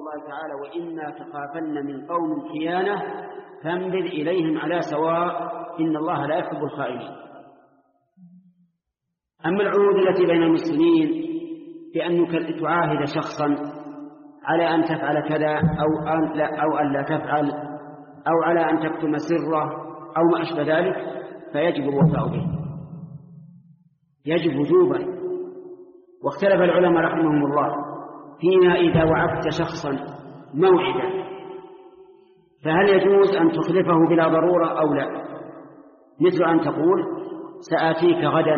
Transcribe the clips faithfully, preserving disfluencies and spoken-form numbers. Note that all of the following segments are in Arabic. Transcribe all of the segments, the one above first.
الله تعالى: وإما تخافن من قوم خيانة فانبذ إليهم على سواء إن الله لا يحب الخائنين. أما العهود التي بين المسلمين بأنك تعاهد شخصا على أن تفعل كذا أو أن لا, أو أن لا تفعل، أو على أن تكتم سره أو ما أشبه ذلك، فيجب الوفاء به، يجب وجوبا. واختلف العلماء رحمهم الله فيما إذا وعدت شخصا موعدا فهل يجوز أن تخلفه بلا ضرورة أو لا، مثل أن تقول سآتيك غدا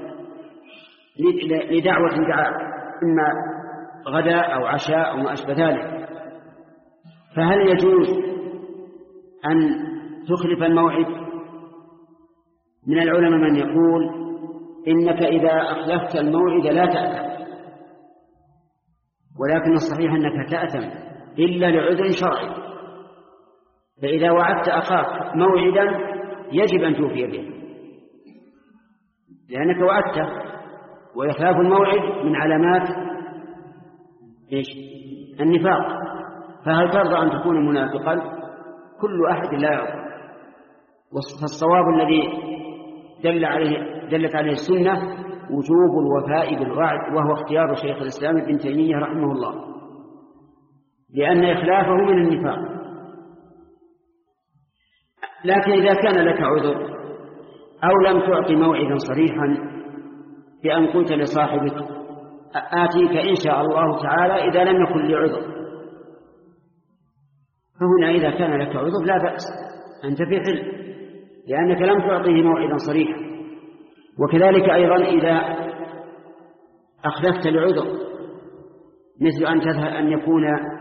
لدعوة دعاء، إما غدا أو عشاء أو ما أشبه ذلك، فهل يجوز أن تخلف الموعد؟ من العلماء من يقول إنك إذا أخلفت الموعد لا تأثم، ولكن الصحيح أنك تأثم إلا لعذر شرعي. فإذا وعدت أخاك موعدا يجب أن توفي به، لأنك وعدته، وإخلاف الموعد من علامات إيش؟ النفاق. فهل ترضى أن تكون منافقا؟ كل أحد لا يرضى. فالصواب الذي دل عليه دلت عليه السنة وجوب الوفاء بالوعد، وهو اختيار شيخ الإسلام ابن تيمية رحمه الله، لأن إخلافه من النفاق. لكن إذا كان لك عذر أو لم تعطي موعدا صريحا بأن قلت لصاحبك آتيك إن شاء الله تعالى إذا لم يكن لي عذر، فهنا إذا كان لك عذر لا بأس، أنت في حل، لأنك لم تعطيه موعدا صريحا. وكذلك أيضا إذا أخلفت العذر، مثل أن تذهب أن يكون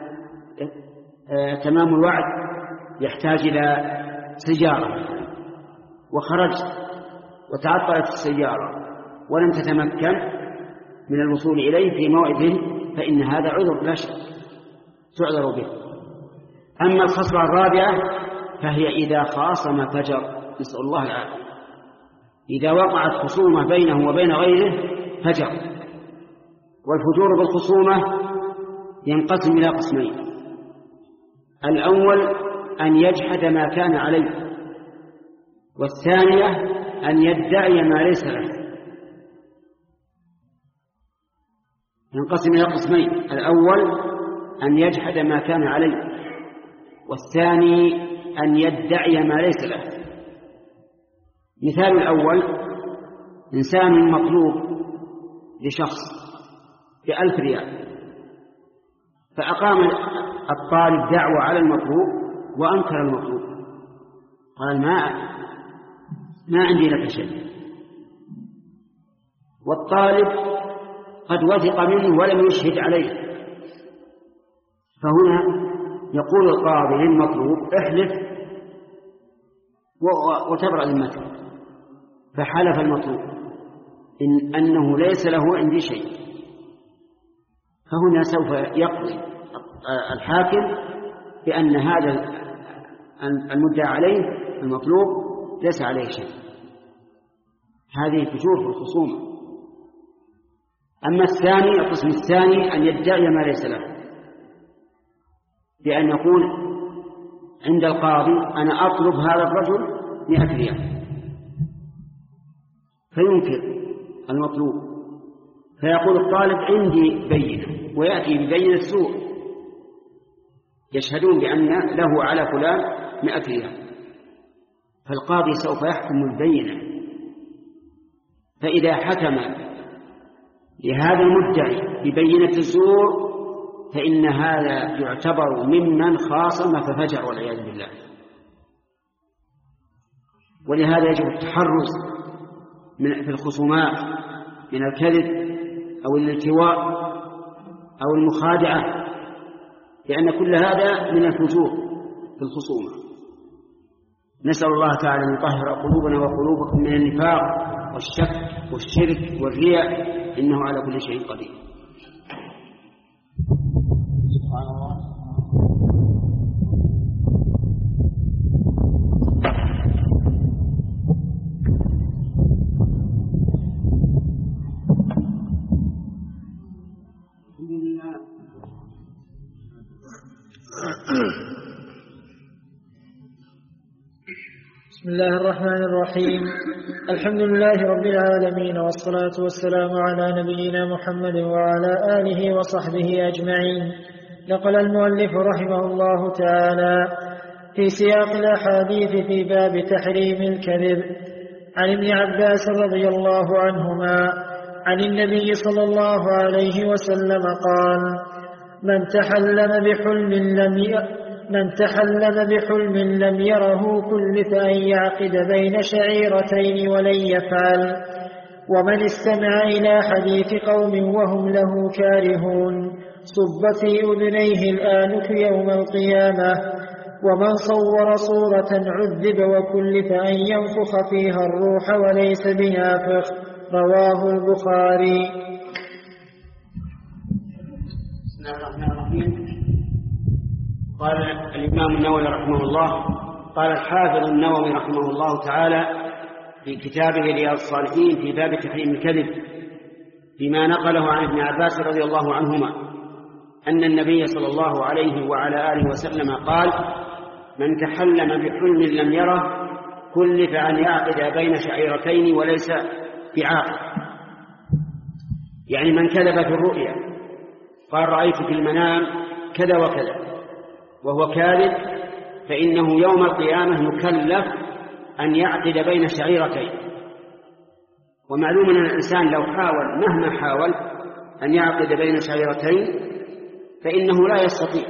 تمام الوعد يحتاج إلى سيارة وخرجت وتعطلت السيارة ولم تتمكن من الوصول إليه في موعده، فإن هذا عذر لا شك تعذر به. أما الخصلة الرابعة فهي إذا خاصم فجر، نسأل الله العافية. إذا وقعت خصومة بينه وبين غيره فجر. والفجور بالخصومة ينقسم إلى قسمين: الأول أن يجحد ما كان عليه، والثانية أن يدعي ما ليس له. ينقسم إلى قسمين: الأول أن يجحد ما كان عليه، والثاني أن يدعي ما ليس له. مثال الأول: إنسان مطلوب لشخص بألف ريال، فأقام الطالب دعوة على المطلوب وأنكر المطلوب، قال ما ما عندي لك شيء، والطالب قد وثق منه ولم يشهد عليه. فهنا يقول القاضي للمطلوب احلف وتبرأ ذمته، فحلف المطلوب إن أنه ليس له عندي شيء، فهنا سوف يقضي الحاكم بأن هذا المدعى عليه المطلوب ليس عليه شيء. هذه فجور في الخصومة. أما الثاني، القسم الثاني، أن يدعي ما ليس له، بأن يقول عند القاضي أنا أطلب هذا الرجل مئة ريال، فينكر المطلوب، فيقول الطالب عندي بينة، ويأتي ببينة سوء يشهدون بأن له على فلان مئة ريال، فالقاضي سوف يحكم البينة. فإذا حكم لهذا المدعي ببينة الزور فإن هذا يعتبر ممن خاصم ففجر والعياذ بالله. ولهذا يجب التحرز من في الخصومات من الكذب أو الالتواء أو المخادعة، لأن كل هذا من الفجور في الخصومة. نسأل الله تعالى أن يطهر قلوبنا وقلوبكم من النفاق والشك والشرك والرياء، إنه على كل شيء قدير. سبحان الله. الحمد لله. بسم الله الرحمن الرحيم. الحمد لله رب العالمين، والصلاة والسلام على نبينا محمد وعلى آله وصحبه أجمعين. نقل المؤلف رحمه الله تعالى في سياق الأحاديث في باب تحريم الكذب عن ابن عباس رضي الله عنهما عن النبي صلى الله عليه وسلم قال: من تحلم بحلم لم ي... من تحلم بحلم لم يره كلف أن يعقد بين شعيرتين ولن يفعل. ومن استمع إلى حديث قوم وهم له كارهون صب في أذنيه الآنك يوم القيامة. ومن صور صورة عذب وكلف أن ينفخ فيها الروح وليس بنافخ. رواه البخاري. بسم الله الرحمن الرحيم. قال الإمام النووي رحمه الله قال الحافظ النووي رحمه الله تعالى في كتابه رياض الصالحين في باب تحريم الكذب فيما نقله عن ابن عباس رضي الله عنهما أن النبي صلى الله عليه وعلى آله وسلم قال: من تحلم بحلم لم يره كلف أن يعقد بين شعيرتين وليس بعاقل. يعني من كذب في الرؤيا قال رأيت في المنام كذا وكذا وهو كاذب، فإنه يوم القيامة يكلف أن يعقد بين شعيرتين. ومعلوم أن الإنسان لو حاول مهما حاول أن يعقد بين شعيرتين فإنه لا يستطيع،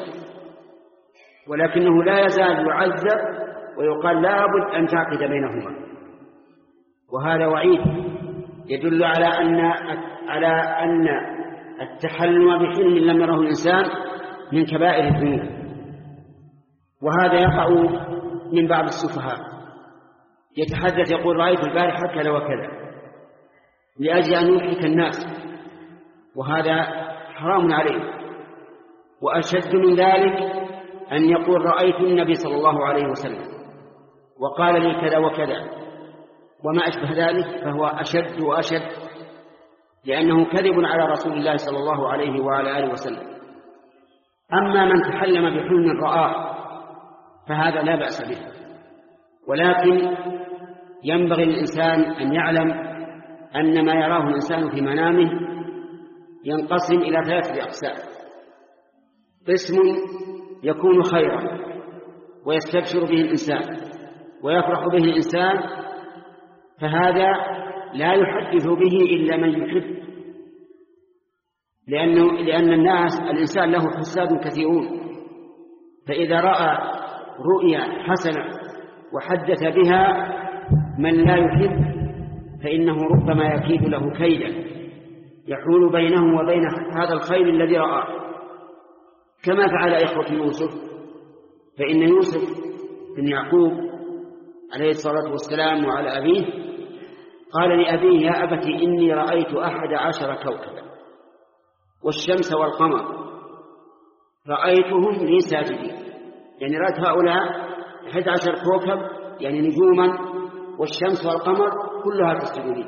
ولكنه لا يزال يعذب ويقال لا بد أن تعقد بينهما. وهذا وعيد يدل على أن على أن التحلم بحلم لم يره الإنسان من كبائر الذنوب. وهذا يقع من بعض السفهاء يتحدث يقول رأيت البارحة كذا وكذا لأجل أن يضحك الناس، وهذا حرام عليه. وأشد من ذلك أن يقول رأيت النبي صلى الله عليه وسلم وقال لي كذا وكذا وما أشبه ذلك، فهو أشد وأشد، لأنه كذب على رسول الله صلى الله عليه وعلى آله وسلم. أما من تحلم بحلم رآه فهذا لا بأس به، ولكن ينبغي للإنسان أن يعلم أن ما يراه الإنسان في منامه ينقسم إلى ثلاثة أقسام: قسم يكون خيرا ويستبشر به الإنسان ويفرح به الإنسان، فهذا لا يحدث به إلا من يحب، لأنه لأن الناس الإنسان له حساد كثيرون، فإذا رأى رؤيا حسنة وحدث بها من لا يحب فإنه ربما يكيد له كيدا يحول بينه وبين هذا الخير الذي رآه، كما فعل إخوة يوسف. فإن يوسف بن يعقوب عليه الصلاة والسلام وعلى أبيه قال لأبيه: يا أبت إني رأيت أحد عشر كوكبا والشمس والقمر رأيتهم لي ساجدين. يعني رأيت هؤلاء أحد عشر كوكب يعني نجوما والشمس والقمر كلها تسجد لي.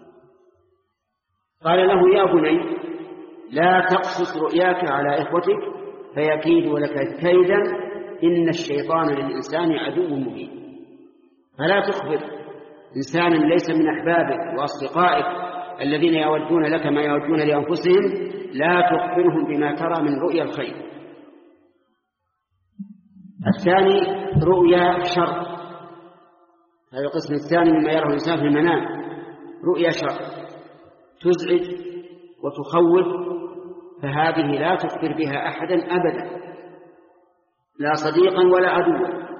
قال له: يا بني لا تقصص رؤياك على إخوتك فيكيدوا لك كيدا إن الشيطان للإنسان عدو مبين. فلا تخبر إنسانا ليس من أحبابك وأصدقائك الذين يودون لك ما يودون لأنفسهم، لا تخبرهم بما ترى من رؤيا الخير. الثاني رؤيا شر، هذا القسم الثاني مما يراه الإنسان في المنام، رؤيا شر تزعج وتخوف، فهذه لا تخبر بها أحدا أبدا، لا صديقا ولا عدوا.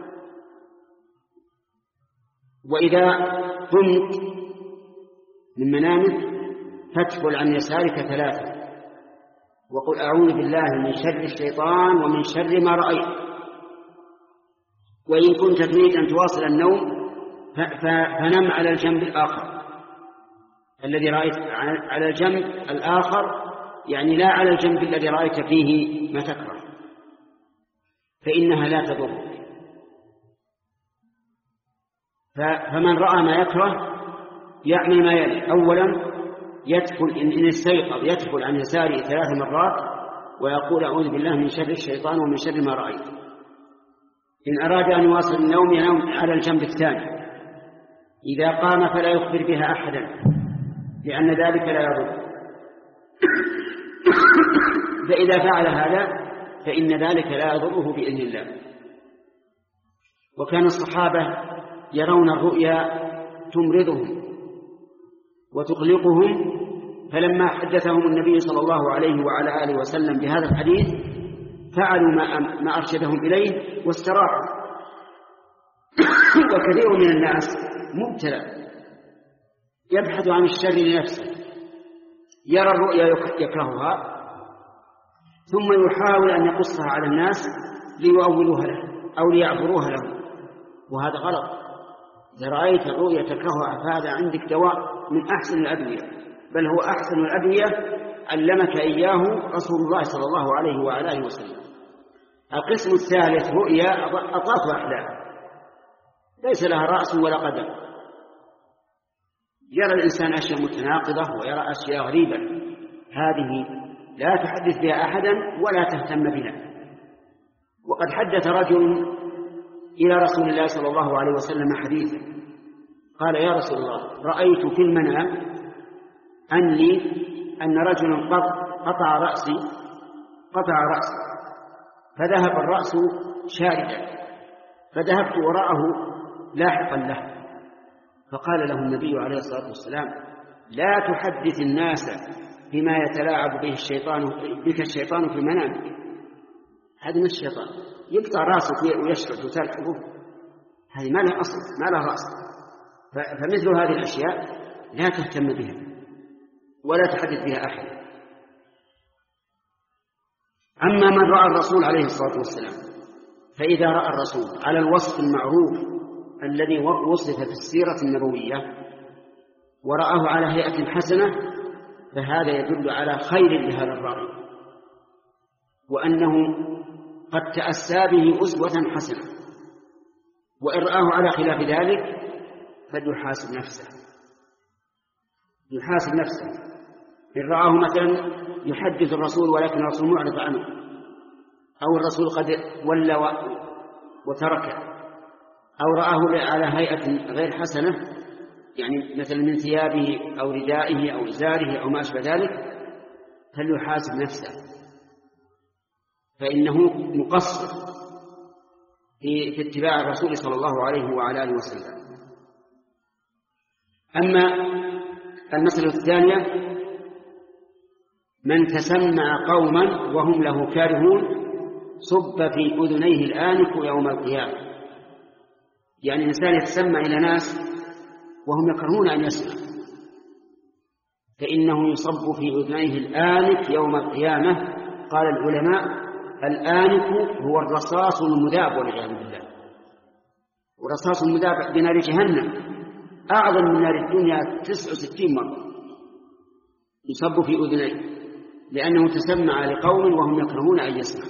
وإذا قمت من منامك فاتفل عن يسارك ثلاثة وقل أعوذ بالله من شر الشيطان ومن شر ما رأيت. وإن كنت تريد أن تواصل النوم فنم على الجنب الآخر الذي رأيت، على الجنب الآخر يعني لا على الجنب الذي رأيت فيه ما تكره، فإنها لا تضر. فمن رأى ما يكره يعمل ما يلي: أولا يدخل إن استيقظ يدخل عن يساره ثلاث مرات ويقول أعوذ بالله من شر الشيطان ومن شر ما رأيت. إن أراد أن يواصل النوم ينام على الجنب الثاني. إذا قام فلا يخبر بها أحدا لأن ذلك لا يضر. فإذا فعل هذا فإن ذلك لا يضره بإذن الله. وكان الصحابة يرون الرؤيا تمرضهم وتقلقهم، فلما حدثهم النبي صلى الله عليه وعلى آله وسلم بهذا الحديث فعلوا ما أرشدهم إليه واستراحوا. وكثير من الناس مبتلى يبحث عن الشر لنفسه، يرى الرؤيا يكرهها ثم يحاول أن يقصها على الناس ليؤولوها له أو ليعبروها له، وهذا غلط. إذا رأيت الرؤيا تكرهها فهذا عندك دواء من أحسن الأدوية، بل هو أحسن الأدوية علمك إياه رسول الله صلى الله عليه وعلى آله وسلم. القسم الثالث رؤيا أضغاث أحلام ليس لها رأس ولا قدم، يرى الإنسان أشياء متناقضة ويرى أشياء غريبة، هذه لا تحدث بها أحدا ولا تهتم بها. وقد حدث رجل إلى رسول الله صلى الله عليه وسلم حديثا، قال يا رسول الله رأيت في المنام أني أن رجلا قطع رأسي قطع رأسي فذهب الرأس شاردا، فذهبت وراءه لاحقا له، فقال له النبي عليه الصلاة والسلام لا تحدث الناس بما يتلاعب به الشيطان بك الشيطان في منامك. هذا من الشيطان يقطع رأسك ويشرد وتلحقه، هذه ما لها أصل ما لها رأس. فمثل هذه الأشياء لا تهتم بها ولا تحدث بها أحد. أما من رأى الرسول عليه الصلاة والسلام فإذا رأى الرسول على الوصف المعروف الذي وصف في السيرة النبوية ورآه على هيئة حسنة فهذا يدل على خير لهذا الرأي، وأنه قد تأسى به أسوة حسنة. وإن رآه على خلاف ذلك فليحاسب نفسه يحاسب نفسه إن رآه مثلا يحدث الرسول ولكن الرسول معرض عنه، أو الرسول قد ولى وتركه، أو رآه على هيئة غير حسنة يعني مثلا من ثيابه أو ردائه أو إزاره أو ما أشبه ذلك، فليحاسب نفسه فإنه مقصر في, في اتباع الرسول صلى الله عليه وعلى آله وسلم. أما المسألة الثانية من تسمع قوما وهم له كارهون صب في أذنيه الآنف يوم القيامة، يعني الإنسان يتسمع إلى ناس وهم يكرهون أن يسمع فإنه يصب في أذنيه الآنف يوم القيامة. قال العلماء الآنف هو الرصاص المذاب والعياذ بالله، ورصاص المذاب بنار جهنم أعظم من نار الدنيا تسعة وستين مرة، يصب في أذنيه لأنه تسمع لقوم وهم يكرهون أن يسمع،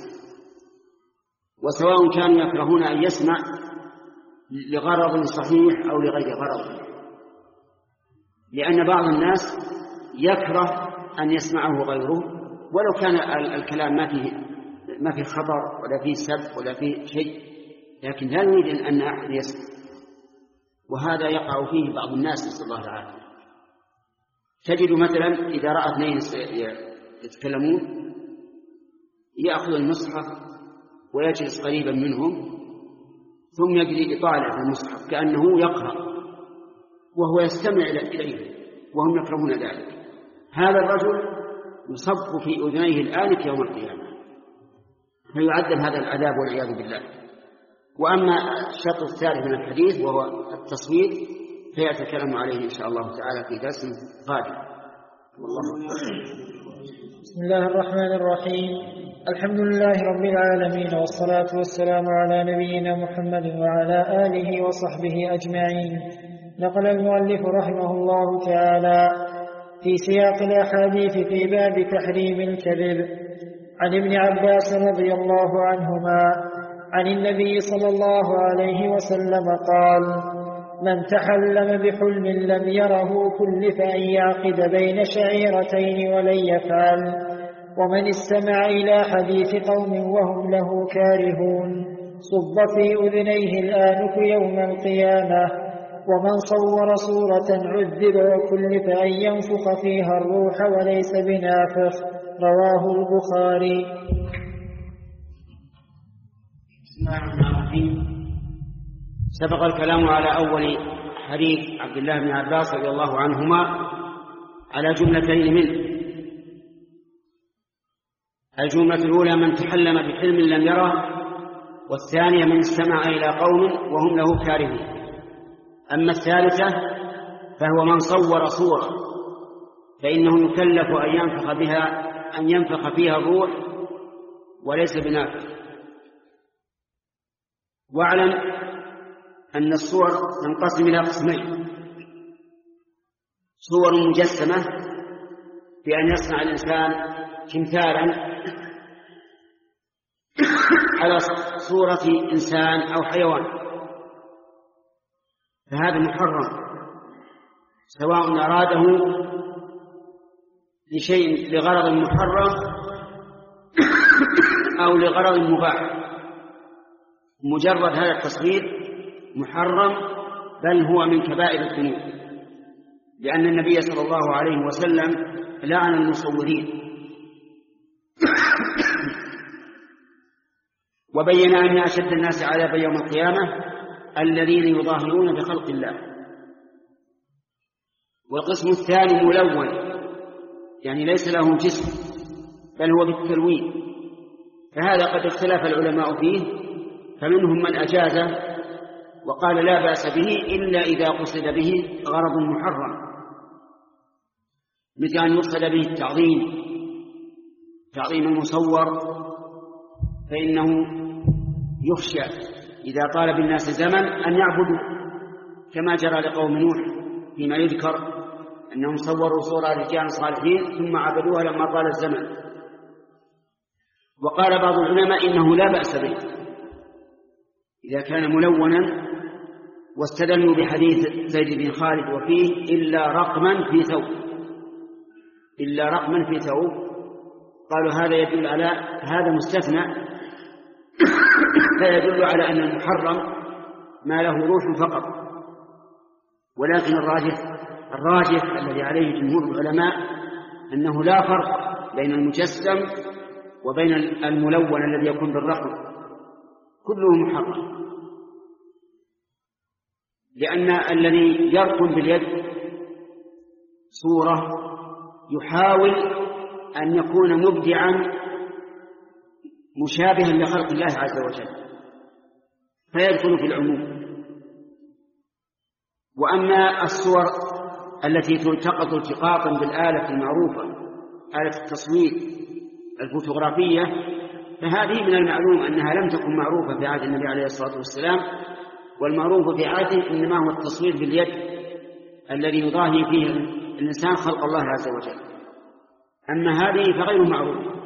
وسواء كانوا يكرهون أن يسمع لغرض صحيح أو لغير غرض، لأن بعض الناس يكره أن يسمعه غيره ولو كان الكلام ما فيه ما فيه خطر ولا فيه سب ولا فيه شيء، لكن لا يريد أن أحد يسمع، وهذا يقع فيه بعض الناس نسأل الله العافية. تجد مثلا إذا رأى اثنين يتكلمون يأخذ المصحف ويجلس قريبا منهم ثم يجري يطالع في المصحف كأنه يقرأ وهو يستمع إليه وهم يكرهون ذلك. هذا الرجل يصب في أذنيه الآنف يوم القيامة فيعذب هذا العذاب والعياذ بالله. وأما الشرط الثالث من الحديث وهو التصويت فيأتي الكلام عليه إن شاء الله تعالى في درس قادم. والله بسم الله الرحمن الرحيم. الحمد لله رب العالمين، والصلاة والسلام على نبينا محمد وعلى آله وصحبه أجمعين. نقل المؤلف رحمه الله تعالى في سياق الأحاديث في باب تحريم الكذب عن ابن عباس رضي الله عنهما عن النبي صلى الله عليه وسلم قال: من تحلم بحلم لم يره كلف أن يعقد بين شعيرتين ولن يفعل، ومن استمع إلى حديث قوم وهم له كارهون صب في أذنيه الآنك يوم القيامة. ومن صور صورة عذب وكلف أن ينفخ فيها الروح وليس بنافخ. رواه البخاري. بسم الله الرحمن الرحيم. سبق الكلام على أول حديث عبد الله بن عباس رضي الله عنهما على جملتين منه. الجملة الأولى من تحلم بحلم لم يره، والثانية من استمع إلى قوم وهم له كارهون. أما الثالثة فهو من صور صورة فإنه يكلف أن ينفخ بها أن ينفخ فيها الروح وليس بنافخ. واعلم أن الصور تنقسم إلى قسمين: صور مجسمة بأن يصنع الإنسان تمثالا على صورة إنسان أو حيوان، فهذا محرم سواء أراده لشيء لغرض محرم أو لغرض مباح. مجرد هذا التصوير محرم، بل هو من كبائر الذنوب، لأن النبي صلى الله عليه وسلم لعن المصورين وبين أن أشد الناس عذابا يوم القيامة الذين يظاهرون بخلق الله. والقسم الثاني ملون، يعني ليس له جسم بل هو بالتلوين، فهذا قد اختلف العلماء فيه، فمنهم من أجازه وقال لا بأس به إلا إذا قصد به غرض محرم، مثل أن يقصد به التعظيم تعظيم المصور، فإنه يخشى إذا طال بالناس زمن أن يعبدوا، كما جرى لقوم نوح فيما يذكر أنهم صوروا صورة رجال صالحين ثم عبدوها لما طال الزمن. وقال بعض العلماء إنه لا بأس به إذا كان ملونا، واستدلوا بحديث زيد بن خالد وفيه إلا رقما في ثوب إلا رقما في ثوب قالوا هذا يدل على هذا مستثنى، فيدل على أن المحرم ما له روح فقط. ولكن الراجح الراجح الذي عليه جمهور العلماء أنه لا فرق بين المجسم وبين الملون الذي يكون بالرقم، كله محرم، لأن الذي يرقم باليد صورة يحاول أن يكون مبدعا مشابها لخلق الله عز وجل، فيدخل في العموم. وأما الصور التي تلتقط التقاطا بالآلة المعروفة، آلة التصوير الفوتوغرافية، فهذه من المعلوم أنها لم تكن معروفة في عهد النبي عليه الصلاة والسلام، والمعروف في عهده إنما هو التصوير باليد الذي يضاهي فيه الإنسان خلق الله عز وجل. أما هذه فغير معروفة،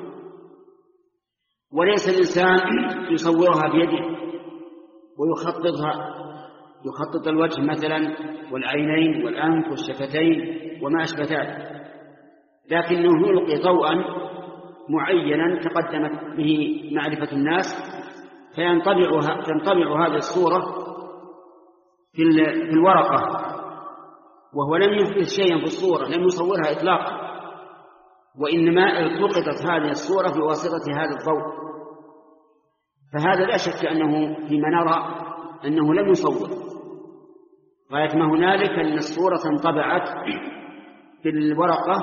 وليس الإنسان يصورها بيده ويخططها، يخطط الوجه مثلا والعينين والأنف والشفتين وما أشبه ذلك، لكنه يلقي ضوءا معينا تقدمت به معرفة الناس، فينطبع تنطبع هذه الصورة في الورقة، وهو لم يحدث شيئا في الصورة، لم يصورها إطلاقا، وإنما التقطت هذه الصورة بواسطة هذا الضوء. فهذا لا شك أنه فيما نرى أنه لم يصور، غاية ما هنالك أن الصورة انطبعت في الورقة،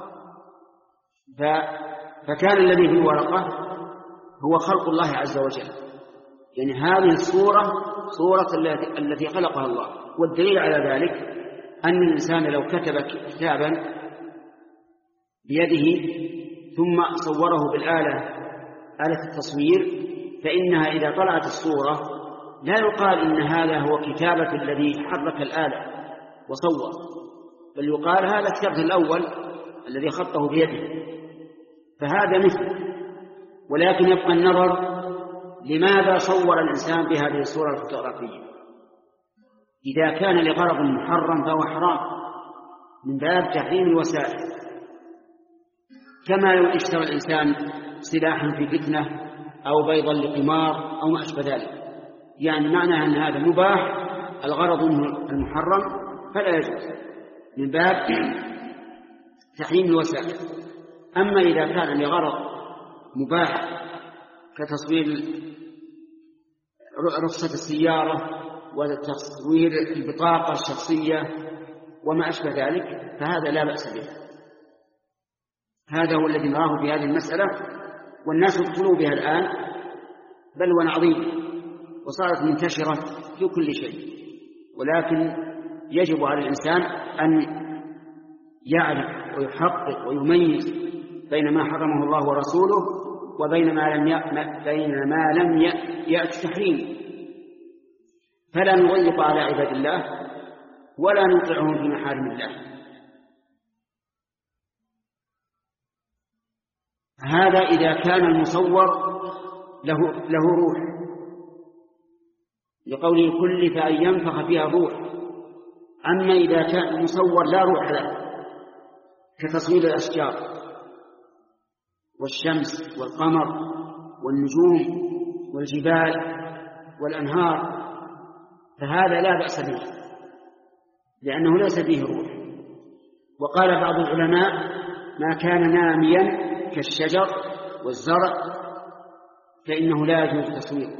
فكان الذي في الورقة هو خلق الله عز وجل، يعني هذه الصورة صورة التي خلقها الله. والدليل على ذلك أن الإنسان لو كتب كتابا بيده ثم صوره بالآلة آلة التصوير، فإنها إذا طلعت الصورة لا يقال إن هذا هو كتابة الذي حرك الآلة وصور، بل يقال هذا الكتاب الأول الذي خطه بيده، فهذا مثل. ولكن يبقى النظر لماذا صور الإنسان بهذه الصورة الفوتوغرافية. إذا كان لغرض محرم فهو حرام من باب تحريم الوسائل، كما لو اشترى الإنسان سلاحا في فتنة أو بيضا لقمار أو ما أشبه ذلك، يعني معنى أن هذا مباح الغرض منه المحرم فلا يجوز من باب تحريم الوسائل. أما إذا كان لغرض مباح كتصوير رخصة السيارة وتصوير البطاقة الشخصية وما أشبه ذلك فهذا لا بأس به. هذا هو الذي نراه في هذه المسألة، والناس يدخلوا بها الآن بلوى عظيم وصارت منتشرة في كل شيء. ولكن يجب على الإنسان أن يعرف ويحقق ويميز بين ما حرمه الله ورسوله وبين ما لم بين ما لم يأت تحريمه، فلا نضيق على عباد الله ولا نوقعهم في محارم الله. هذا إذا كان المصور له, له روح، لقوله كلف أن ينفخ فيها روح. أما إذا كان المصور لا روح له كتصوير الأشجار والشمس والقمر والنجوم والجبال والأنهار فهذا لا بأس به لأنه ليس فيه روح. وقال بعض العلماء ما كان ناميا كالشجر والزرع فإنه لا يجوز تصويره،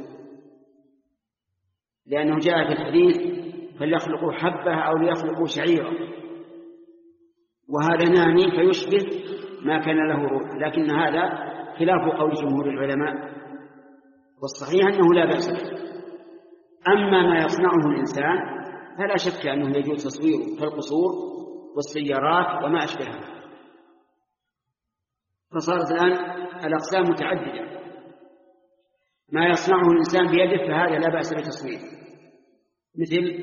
لأنه جاء في الحديث فليخلقوا حبة أو ليخلقوا شعيرا، وهذا نامي فيشبه ما كان له روح، لكن هذا خلاف قول جمهور العلماء، والصحيح أنه لا بأس به. أما ما يصنعه الإنسان فلا شك أنه يجوز تصويره كالقصور والسيارات وما أشبهها. فصارت الآن الأقسام متعددة، ما يصنعه الإنسان بيده فهذا لا بأس بتصويره، مثل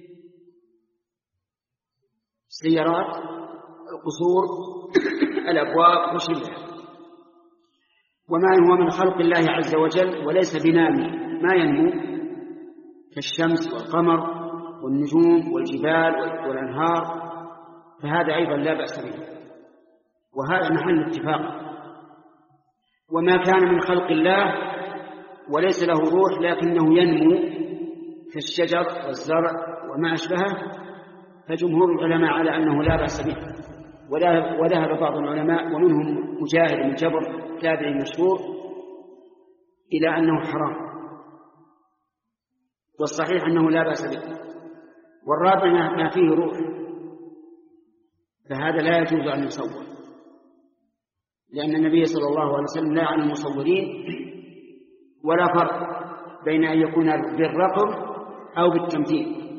السيارات، القصور، الأبواب وشبهها. وما هو من خلق الله عز وجل وليس بنامي ما ينمو كالشمس والقمر والنجوم والجبال والأنهار فهذا أيضا لا بأس به، وهذا محل اتفاق. وما كان من خلق الله وليس له روح لكنه ينمو كالشجر والزرع وما أشبهه فجمهور العلماء على أنه لا بأس به. وذهب بعض العلماء ومنهم مجاهد بن جبر تابعي مشهور إلى أنه حرام، والصحيح أنه لا بأس به. والرابع ما فيه روح فهذا لا يجوز أن يصور، لأن النبي صلى الله عليه وسلم لا عن المصورين ولا فرق بين أن يكون بالرقم أو بالتمثيل.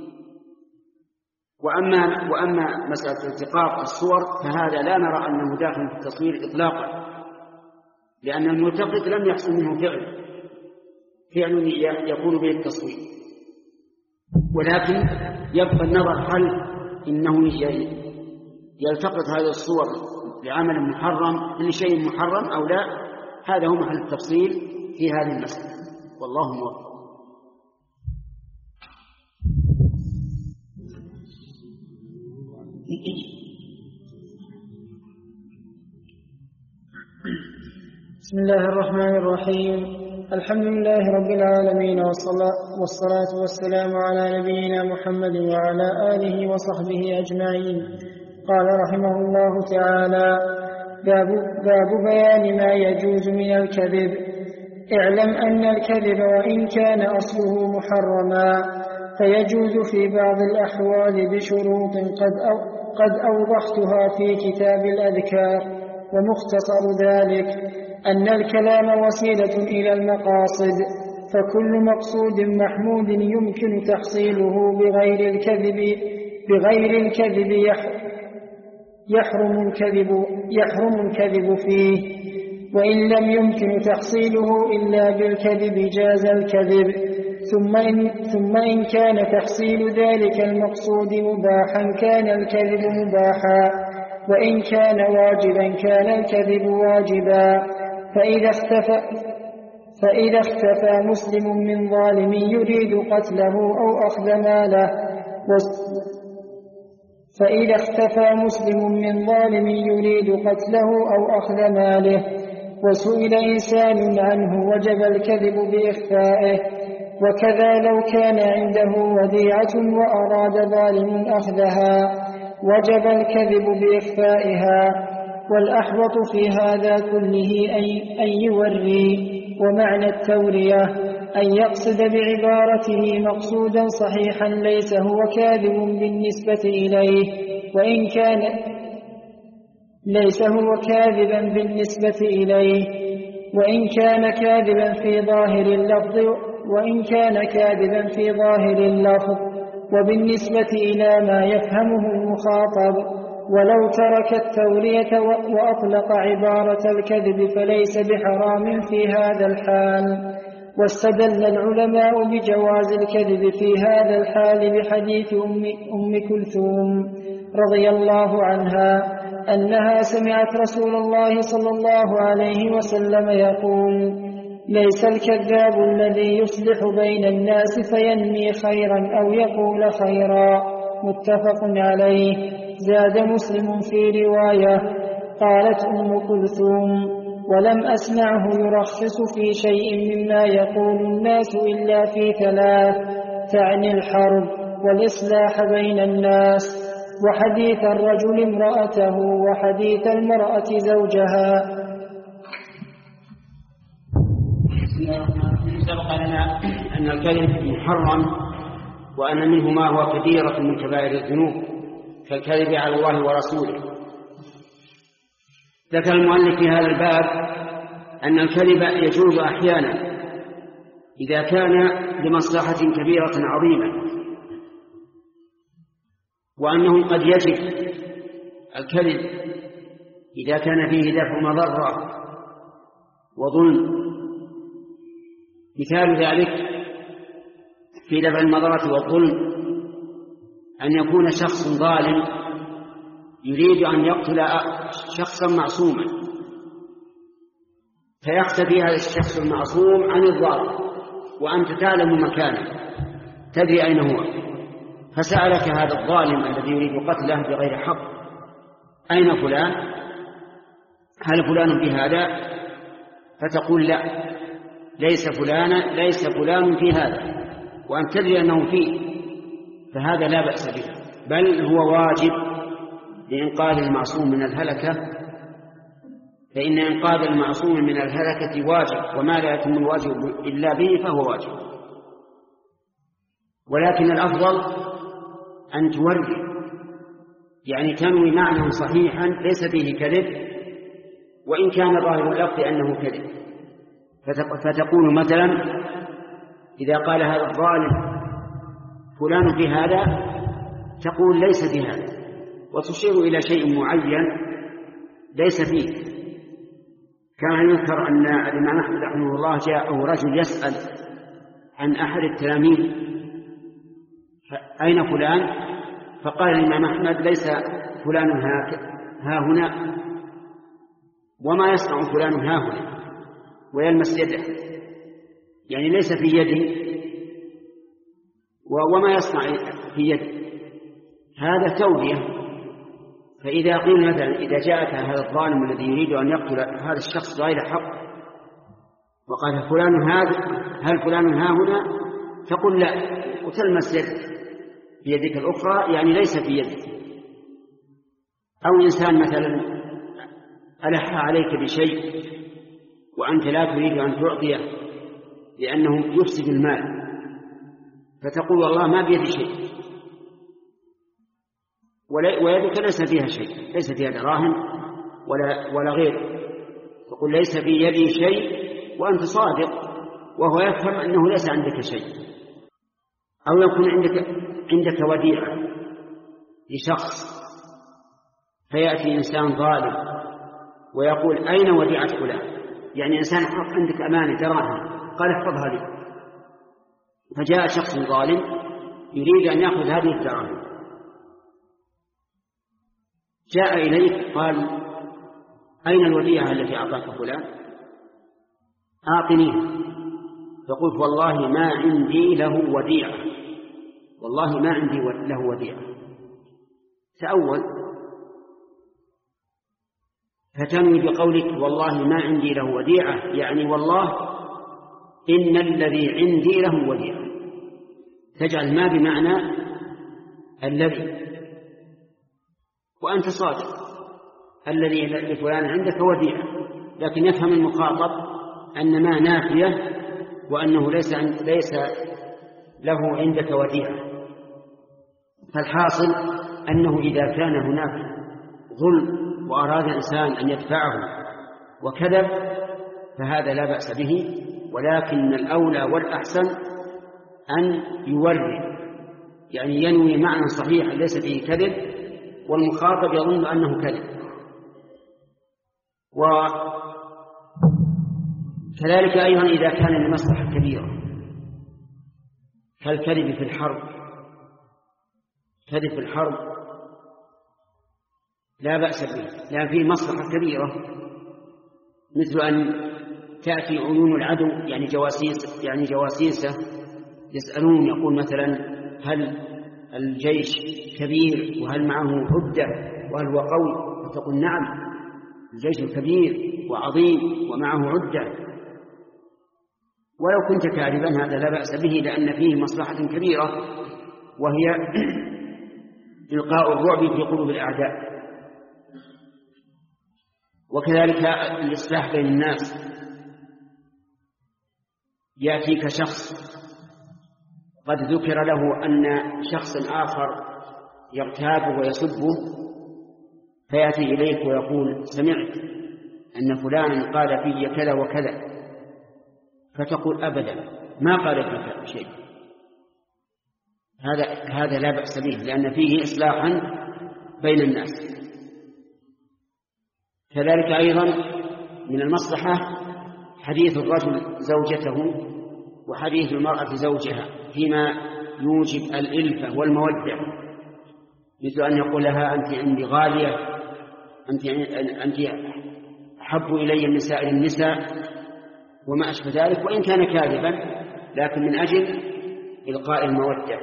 وأما, وأما مسألة التقاط الصور فهذا لا نرى أنه داخل في التصوير إطلاقا، لأن الملتقط لم يحصل منه فعل فعل يكون به التصوير، ولكن يبقى النظر هل إنه يلتقط هذه الصور لعمل محرم لشيء محرم أو لا. هذا هو محل التفصيل في هذه المسألة، والله موفق. بسم الله الرحمن الرحيم. الحمد لله رب العالمين، والصلاة والسلام على نبينا محمد وعلى آله وصحبه أجمعين. قال رحمه الله تعالى: باب, باب بيان ما يجوز من الكذب. اعلم أن الكذب وإن كان أصله محرما فيجوز في بعض الأحوال بشروط قد, أو قد أوضحتها في كتاب الأذكار. ومختصر ذلك أن الكلام وسيلة إلى المقاصد، فكل مقصود محمود يمكن تحصيله بغير الكذب بغير الكذب يحرم الكذب يحرم الكذب فيه، وإن لم يمكن تحصيله إلا بالكذب جاز الكذب. ثم إن, ثم إن كان تحصيل ذلك المقصود مباحا كان الكذب مباحا، وإن كان واجبا كان الكذب واجبا. فإذا اختفى, فإذا اختفى مسلم من ظالم يريد قتله أو أخذ ماله فإذا اختفى مسلم من ظالم يريد قتله أو أخذ ماله وسئل إنسان عنه وجب الكذب بإخفائه، وكذا لو كان عنده وديعة وأراد ظالم أخذها وجب الكذب بإخفائها. والأحوط في هذا كله أن يوري، ومعنى التورية أن يقصد بعبارته مقصودا صحيحا ليس هو كاذب بالنسبة إليه، وإن كان ليس هو كاذبا بالنسبة إليه وإن كان كاذبا في ظاهر اللفظ وإن كان كاذبا في ظاهر اللفظ وبالنسبة إلى ما يفهمه المخاطب. ولو ترك التورية وأطلق عبارة الكذب فليس بحرام في هذا الحال. واستدل العلماء بجواز الكذب في هذا الحال بحديث أم, أم كلثوم رضي الله عنها أنها سمعت رسول الله صلى الله عليه وسلم يقول: ليس الكذاب الذي يصلح بين الناس فينمي خيرا أو يقول خيرا. متفق عليه. زاد مسلم في رواية: قالت أم كلثوم: ولم أسمعه يرخص في شيء مما يقول الناس إلا في ثلاث، تعني الحرب والإصلاح بين الناس وحديث الرجل امرأته وحديث المرأة زوجها. سبق لنا أن الكذب محرم وأن منه ما هو كبيرة من كبائر الذنوب كالكذب على الله ورسوله. ذكر المؤلف في هذا الباب أن الكذب يجوز أحيانا إذا كان لمصلحة كبيرة عظيمة، وأنه قد يجب الكذب إذا كان فيه دفع مضرة وظلم. مثال ذلك في دفع المضرة والظلم أن يكون شخص ظالم يريد أن يقتل شخصا معصوما، فيختفي هذا الشخص المعصوم عن الظالم وأنت تعلم مكانه، تدري أين هو، فسألك هذا الظالم الذي يريد قتله بغير حق: أين فلان؟ هل فلان في هذا؟ فتقول: لا، ليس فلان ليس فلان في هذا، وأن تدري أنه فيه، فهذا لا بأس به، بل هو واجب لإنقاذ المعصوم من الهلكة، فإن إنقاذ المعصوم من الهلكة واجب، وما لا يتم الواجب إلا به فهو واجب. ولكن الأفضل أن توري، يعني تنوي معنى صحيحا ليس فيه كذب، وإن كان ظاهر اللفظ أنه كذب، فتقول مثلا إذا قال هذا الظالم فلان في هذا، تقول: ليس في هذا، وتشير إلى شيء معين ليس فيه. كان يذكر أن الإمام أحمد رحمه الله جاءه رجل يسأل عن أحد التلاميذ: أين فلان؟ فقال الإمام أحمد: ليس فلان ها هنا، وما يصنع فلان ها هنا، ويلمس يده، يعني ليس في يدي، وما يصنع في يده، هذا توبية. فإذا قيل مثلا إذا جاءك هذا الظالم الذي يريد أن يقتل هذا الشخص غير حق وقال: فلان هذا، هل فلان ها هنا؟ تقول: لا، وتلمس يدك بيدك الأخرى، يعني ليس في يدك. أو إنسان مثلا ألح عليك بشيء وأنت لا تريد أن تعطيه لأنه يفسد المال، فتقول: والله ما بيدي شيء، ويدك ليس فيها شيء، ليس فيها دراهم ولا, ولا غير، تقول: ليس في يدي شيء، وأنت صادق، وهو يفهم أنه ليس عندك شيء. أو يكون عندك, عندك وديعة لشخص، فيأتي إنسان ظالم ويقول: أين وديعة فلان؟ يعني إنسان حط عندك أمانة دراهم، قال: احفظها لي. فجاء شخص ظالم يريد أن يأخذ هذه الدراهم، جاء إليك قال: أين الوديعة التي أعطاك فلان؟ أعطنيها. فقلت: والله ما عندي له وديعة، والله ما عندي له وديعة. تأول، فتنوي بقولك والله ما عندي له وديعة، يعني والله إن الذي عندي له وديعة، تجعل ما بمعنى الذي، وأنت صادق الذي لفلان عندك وديعة، لكن يفهم المخاطب أن ما نافية وأنه ليس ليس له عندك وديعة. فالحاصل أنه إذا كان هناك ظلم وأراد الإنسان أن يدفعه وكذب فهذا لا بأس به، ولكن الأولى والأحسن أن يوري، يعني ينوي معنى صحيح ليس فيه كذب والمخاطب يظن أنه كذب. وكذلك أيضا إذا كان لمصلحة كبيرة كالكذب في الحرب، كذب في الحرب لا بأس به لأن فيه مصلحة كبيرة، مثل أن تأتي عيون العدو يعني جواسيس يعني جواسيسه يسألون، يقول مثلا هل الجيش كبير وهل معه عدة وهل هو قوي، فتقول نعم الجيش كبير وعظيم ومعه عدة، ولو كنت كاذبا هذا لا بأس به لأن فيه مصلحة كبيرة وهي إلقاء الرعب في قلوب الأعداء. وكذلك الإصلاح بين الناس، يأتيك شخص قد ذكر له أن شخص آخر يغتابه ويسبه، فيأتي إليك ويقول سمعت أن فلانا قال في كذا وكذا، فتقول أبدا ما قال لك شيء، هذا هذا لا بأس به لأن فيه إصلاحا بين الناس. كذلك أيضا من المصلحة حديث الرجل زوجته وحديث المرأة زوجها فيما يوجب الإلفة والمودة، مثل أن يقول لها أنت عندي غالية، أنت أنت أحب إلي من سائر النساء وما أشبه ذلك، وإن كان كاذبا لكن من أجل إلقاء المودة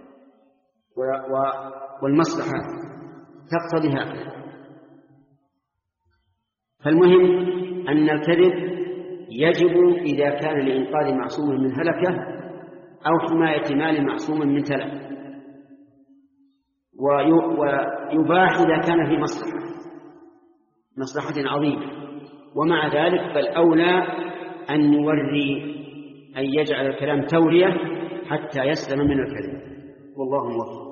والمصلحة تقتضي هكذا. فالمهم أن الكذب يجب إذا كان لإنقاذ معصوم من هلكة أو حماية مال معصوم من تلف، ويباح إذا كان في مصلحة مصلحة عظيمة، ومع ذلك فالأولى أن نوري أن يجعل الكلام تورية حتى يسلم من الكذب، والله موفق.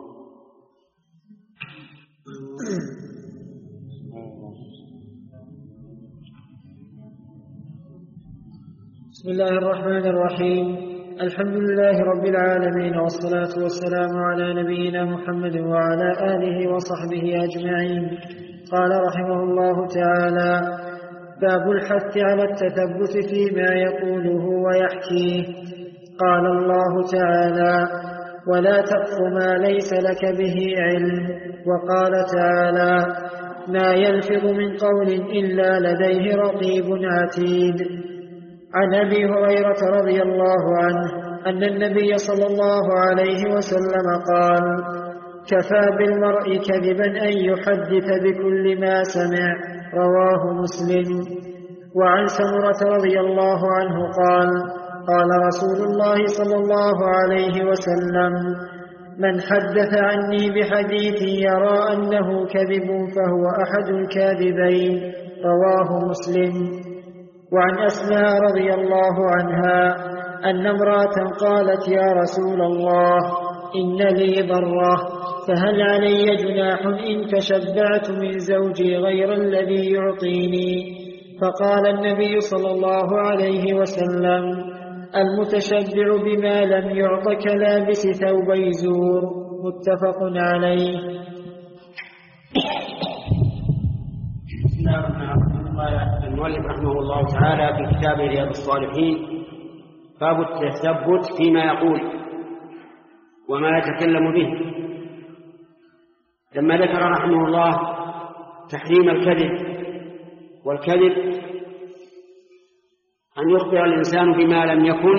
بسم الله الرحمن الرحيم. الحمد لله رب العالمين، والصلاة والسلام على نبينا محمد وعلى آله وصحبه أجمعين. قال رحمه الله تعالى: باب الحث على التثبت فيما يقوله ويحكيه. قال الله تعالى: ولا تقف ما ليس لك به علم. وقال تعالى: ما يلفظ من قول إلا لديه رقيب عتيد. عن أبي هريرة رضي الله عنه أن النبي صلى الله عليه وسلم قال: كفى بالمرء كذبا أن يحدث بكل ما سمع. رواه مسلم. وعن سمرة رضي الله عنه قال: قال رسول الله صلى الله عليه وسلم: من حدث عني بحديث يرى أنه كذب فهو أحد الكاذبين. رواه مسلم. وعن أسماء رضي الله عنها أن امرأة قالت: يا رسول الله، إن لي ضرة، فهل علي جناح إن تشبعت من زوجي غير الذي يعطيني؟ فقال النبي صلى الله عليه وسلم: المتشبع بما لم يعط كلابس ثوبي زور. متفق عليه. قال المؤلف رحمه الله تعالى في كتاب رياض الصالحين: باب التثبت فيما يقول وما يتكلم به. لما ذكر رحمه الله تحريم الكذب، والكذب أن يخبر الإنسان بما لم يكن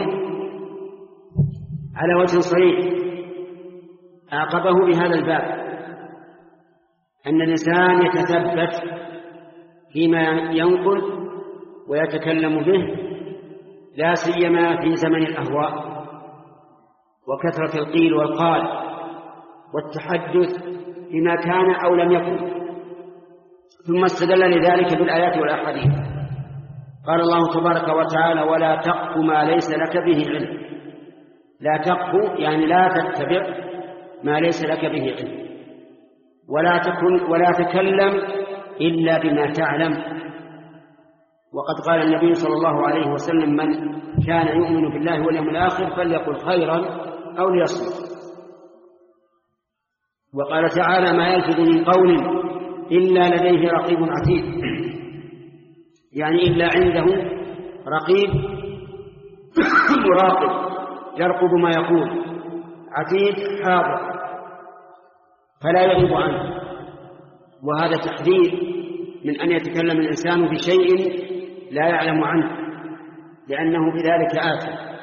على وجه صريح، أعقبه بهذا الباب أن الإنسان يتثبت فيما ينقل ويتكلم به، لا سيما في زمن الأهواء وكثرة القيل والقال والتحدث بما كان أو لم يكن. ثم استدل لذلك بالآيات والأحاديث. قال الله تبارك وتعالى: ولا تقف ما ليس لك به علم. لا تقف يعني لا تتبع ما ليس لك به علم، ولا تكن ولا تكلم إلا بما تعلم. وقد قال النبي صلى الله عليه وسلم: من كان يؤمن بالله واليوم الآخر فليقل خيرا أو ليصمت. وقال تعالى: ما يلفظ من قول إلا لديه رقيب عتيد، يعني إلا عنده رقيب مراقب يرقب ما يقول، عتيد حاضر فلا يغيب عنه. وهذا تحذير من أن يتكلم الإنسان بشيء لا يعلم عنه، لأنه بذلك آثم.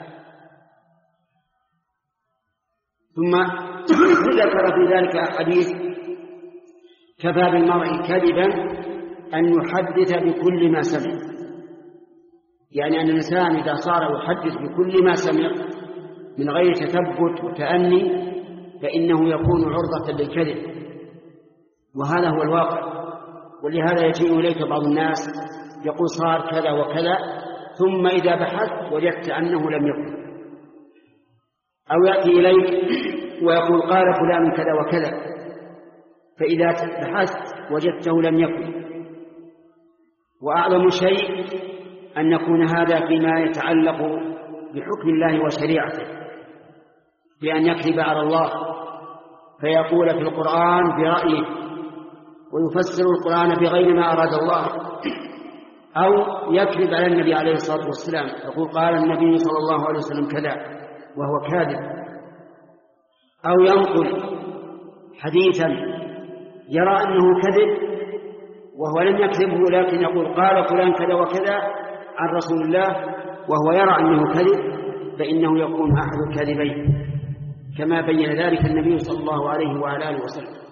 ثم ذكر في ذلك أحاديث: كفى بالمرء كذبا أن يحدث بكل ما سمع. يعني أن الإنسان إذا صار يحدث بكل ما سمع من غير تثبت وتأني فإنه يكون عرضة للكذب، وهذا هو الواقع. ولهذا يجيء إليك بعض الناس يقول صار كذا وكذا، ثم إذا بحثت وجدت أنه لم يكن. أو يأتي إليك ويقول قال فلان كذا وكذا، فإذا بحثت وجدته لم يكن. وأعظم شيء أن يكون هذا فيما يتعلق بحكم الله وشريعته، بأن يكذب على الله فيقول في القرآن برأيه ويفسر القرآن بغير ما أراد الله، أو يكذب على النبي عليه الصلاة والسلام يقول قال النبي صلى الله عليه وسلم كذا وهو كاذب، أو ينقل حديثا يرى أنه كذب وهو لم يكذبه، لكن يقول قال فلان كذا وكذا عن رسول الله وهو يرى أنه كذب، فإنه يكون أحد الكاذبين، كما بين ذلك النبي صلى الله عليه وعلى آله وسلم.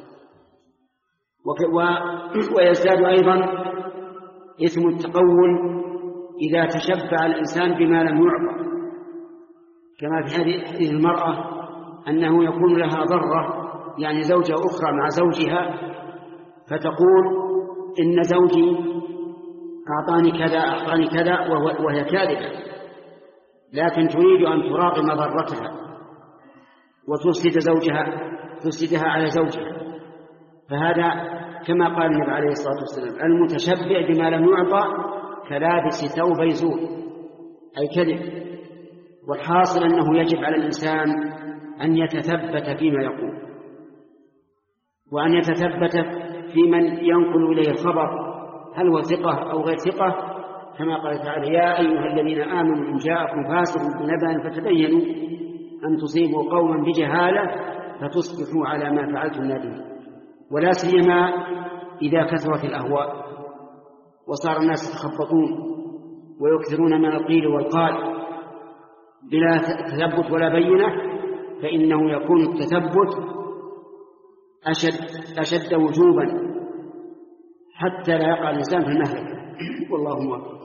ويزداد أيضا اسم التقول إذا تشبع الإنسان بما لم يعطى، كما في حديث المرأة أنه يكون لها ضرة، يعني زوجة أخرى مع زوجها، فتقول إن زوجي أعطاني كذا أعطاني كذا وهي كاذبة، لكن تريد أن تراقم ضرتها وتفسد زوجها تفسدها على زوجها. فهذا كما قال النبي عليه الصلاة والسلام: المتشبع بما لم يعطى كلابس ثوب زور، أي كذب. والحاصل أنه يجب على الإنسان أن يتثبت فيما يقول، وأن يتثبت في من ينقل إليه الخبر هل هو ثقة أو غير ثقة، كما قال تعالى: يا أيها الذين آمنوا إن جاءكم فاسق بنبأ فتبينوا أن تصيبوا قوما بجهالة فتصبحوا على ما فعلتم نادمين. ولا سيما إذا كثرت الأهواء وصار الناس يتخبطون ويكثرون من القيل والقال بلا تثبت ولا بينة، فإنه يكون التثبت أشد, أشد وجوبا حتى لا يقع الإنسان في المهلكة. والله موفق.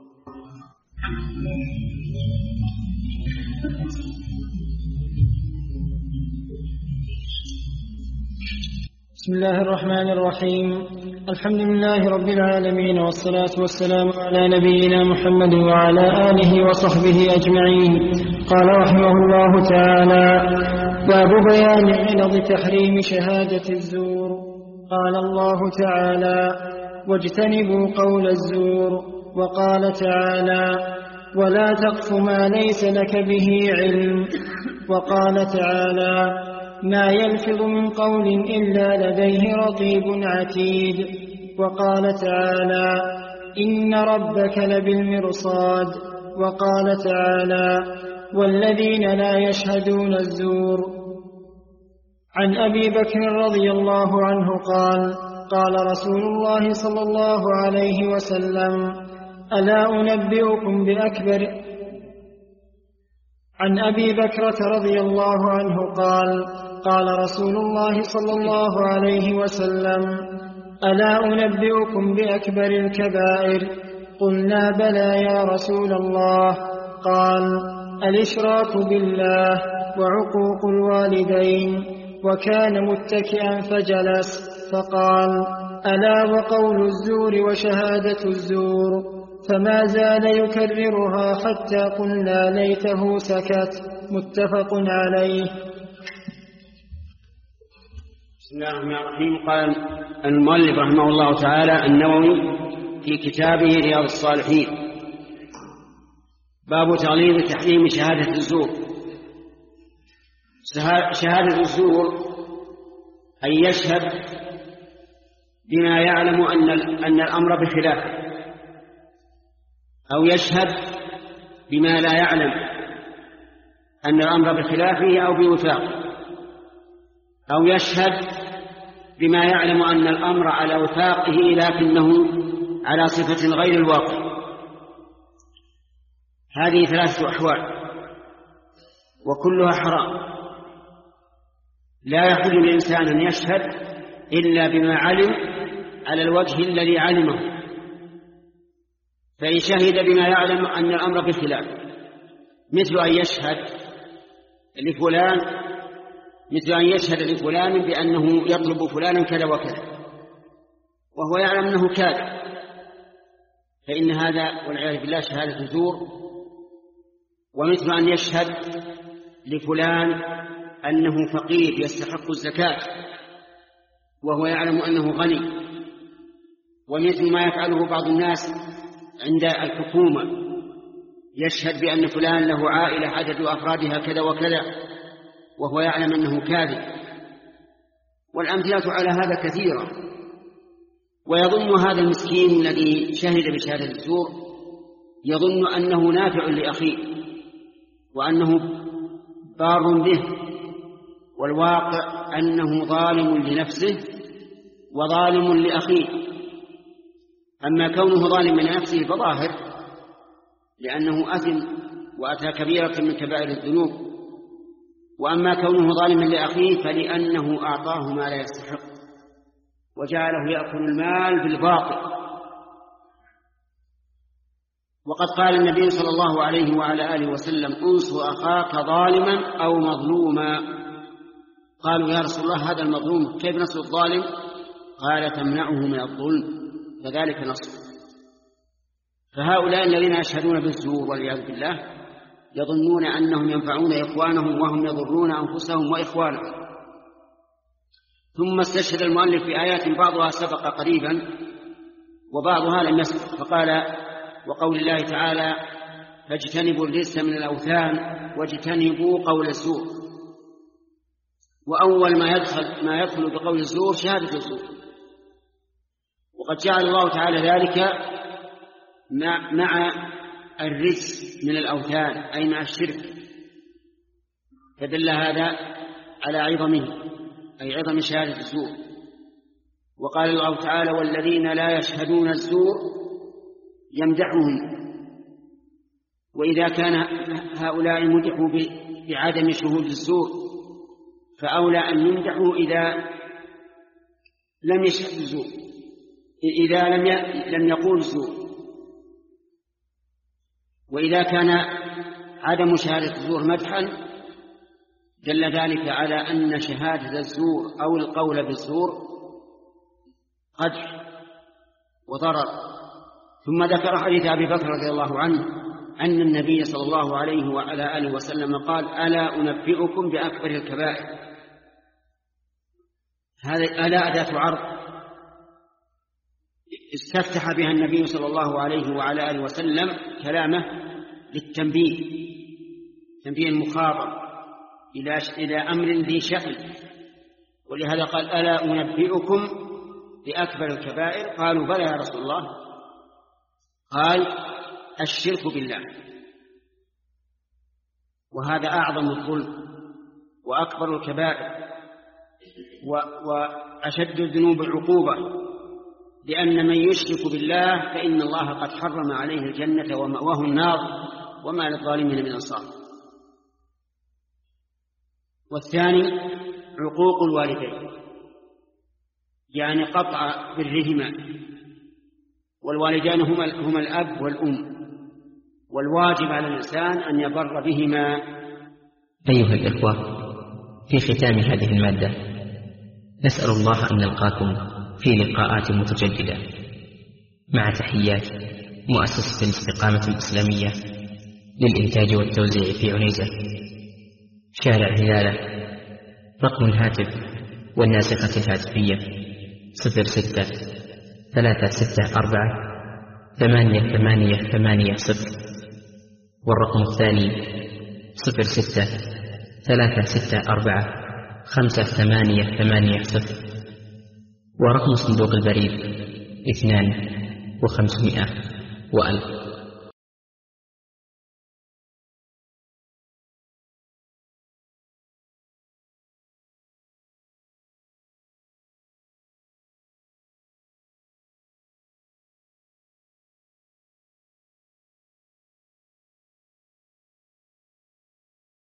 بسم الله الرحمن الرحيم. الحمد لله رب العالمين، والصلاة والسلام على نبينا محمد وعلى آله وصحبه أجمعين. قال رحمه الله تعالى: باب بيان عرض تحريم شهادة الزور. قال الله تعالى: واجتنبوا قول الزور. وقال تعالى: ولا تقف ما ليس لك به علم. وقال تعالى: ما يلفظ من قول إلا لديه رقيب عتيد. وقال تعالى: إن ربك لبالمرصاد. وقال تعالى: والذين لا يشهدون الزور. عن أبي بكر رضي الله عنه قال: قال رسول الله صلى الله عليه وسلم: ألا أنبئكم بأكبر. عن أبي بكرة رضي الله عنه قال: قال رسول الله صلى الله عليه وسلم: ألا أنبئكم بأكبر الكبائر؟ قلنا: بلى يا رسول الله. قال: الإشراك بالله وعقوق الوالدين. وكان متكئا فجلس فقال: ألا وقول الزور وشهادة الزور. فما زال يكررها حتى قلنا ليته سكت. متفق عليه. بسم الله الرحمن الرحيم. قال المؤلف رحمه الله تعالى النووي في كتابه رياض الصالحين: باب تغليظ تحريم شهادة الزور. شهادة الزور أن يشهد بما يعلم أن أن الأمر بخلافه، أو يشهد بما لا يعلم أن الأمر بخلافه أو بوفاقه، أو يشهد بما يعلم أن الأمر على وفاقه لكنه على صفة غير الواقع. هذه ثلاثة أحوال وكلها حرام. لا يحل للإنسان أن يشهد إلا بما علم على الوجه الذي علمه، فإن شهد بما يعلم أن الأمر بخلاف، مثل أن يشهد لفلان مثل أن يشهد لفلان بأنه يطلب فلانا كذا وكذا وهو يعلم أنه كاذب، فإن هذا والعياذ بالله شهادة زور. ومثل أن يشهد لفلان أنه فقير يستحق الزكاة وهو يعلم أنه غني. ومثل ما يفعله بعض الناس عند الحكومة، يشهد بأن فلان له عائلة عدد أفرادها كذا وكذا وهو يعلم أنه كاذب. والأمثلة على هذا كثيرة. ويظن هذا المسكين الذي شهد بشهادة الزور يظن أنه نافع لأخيه وأنه بار به، والواقع أنه ظالم لنفسه وظالم لأخيه. أما كونه ظالم لنفسه فظاهر، لأنه أثم وأتى كبيرة من كبائر الذنوب. وأما كونه ظالما لأخيه فلأنه أعطاه ما لا يستحق وجعله يأكل المال بالباطل. وقد قال النبي صلى الله عليه وعلى آله وسلم: انصر أخاك ظالما أو مظلوما. قالوا: يا رسول الله هذا المظلوم كيف نصر الظالم؟ قال: تمنعه من الظلم فذلك نصر. فهؤلاء الذين يشهدون بالزور والعياذ بالله يظنون أنهم ينفعون إخوانهم وهم يضرون أنفسهم وإخوانهم. ثم استشهد المؤلف في آيات بعضها سبق قريبا وبعضها لم يسبق، فقال: وقول الله تعالى: فاجتنبوا الرجس من الأوثان واجتنبوا قول الزور. وأول ما يدخل ما يدخل بقول الزور شهادة الزور. وقد جعل الله تعالى ذلك مع الرجس من الأوثان أي مع الشرك، فدل هذا على عظمه أي عظم شهادة الزور. وقال الله تعالى: والذين لا يشهدون الزور يمدحهم. وإذا كان هؤلاء مدحوا بعدم شهود الزور فأولى أن يمدحوا إذا لم يشهد الزور، إذا لم لم يقول الزور. وإذا كان عدم شهادة الزور مدحا دل ذلك على أن شهادة الزور أو القول بالزور قدح وضرر. ثم ذكر حديث أبي بكر رضي الله عنه أن النبي صلى الله عليه وعلى آله وسلم قال: ألا أنبئكم بأكبر الكبائر. هذا ألا أداة عرض استفتح بها النبي صلى الله عليه وعلى آله وسلم كلامه للتنبيه، تنبيه المخاطب إلى إلى أمر ذي شأن. ولهذا قال: ألا أنبئكم بأكبر الكبائر؟ قالوا: بلى يا رسول الله. قال: الشرك بالله، وهذا أعظم الظلم وأكبر الكبائر وأشد الذنوب عقوبة، لأن من يشرك بالله فإن الله قد حرم عليه الجنة ومأواه النار وما للظالمين من أنصار. والثاني عقوق الوالدين، يعني قطع برهما، والوالدان هما هما الأب والأم، والواجب على الإنسان أن يبر بهما. أيها الإخوة، في ختام هذه المادة نسأل الله أن نلقاكم في لقاءات متجددة، مع تحيات مؤسسة الاستقامة الإسلامية للإنتاج والتوزيع في عنيزة، شارع هلالة. رقم الهاتف والناسخة الهاتفية صفر ستة ثلاثة ستة أربعة ثمانية ثمانية ثمانية صفر، والرقم الثاني صفر ستة ثلاثة ستة أربعة خمسة ثمانية ثمانية صفر، ورقم صندوق البريد اثنان وخمسمائة وألف.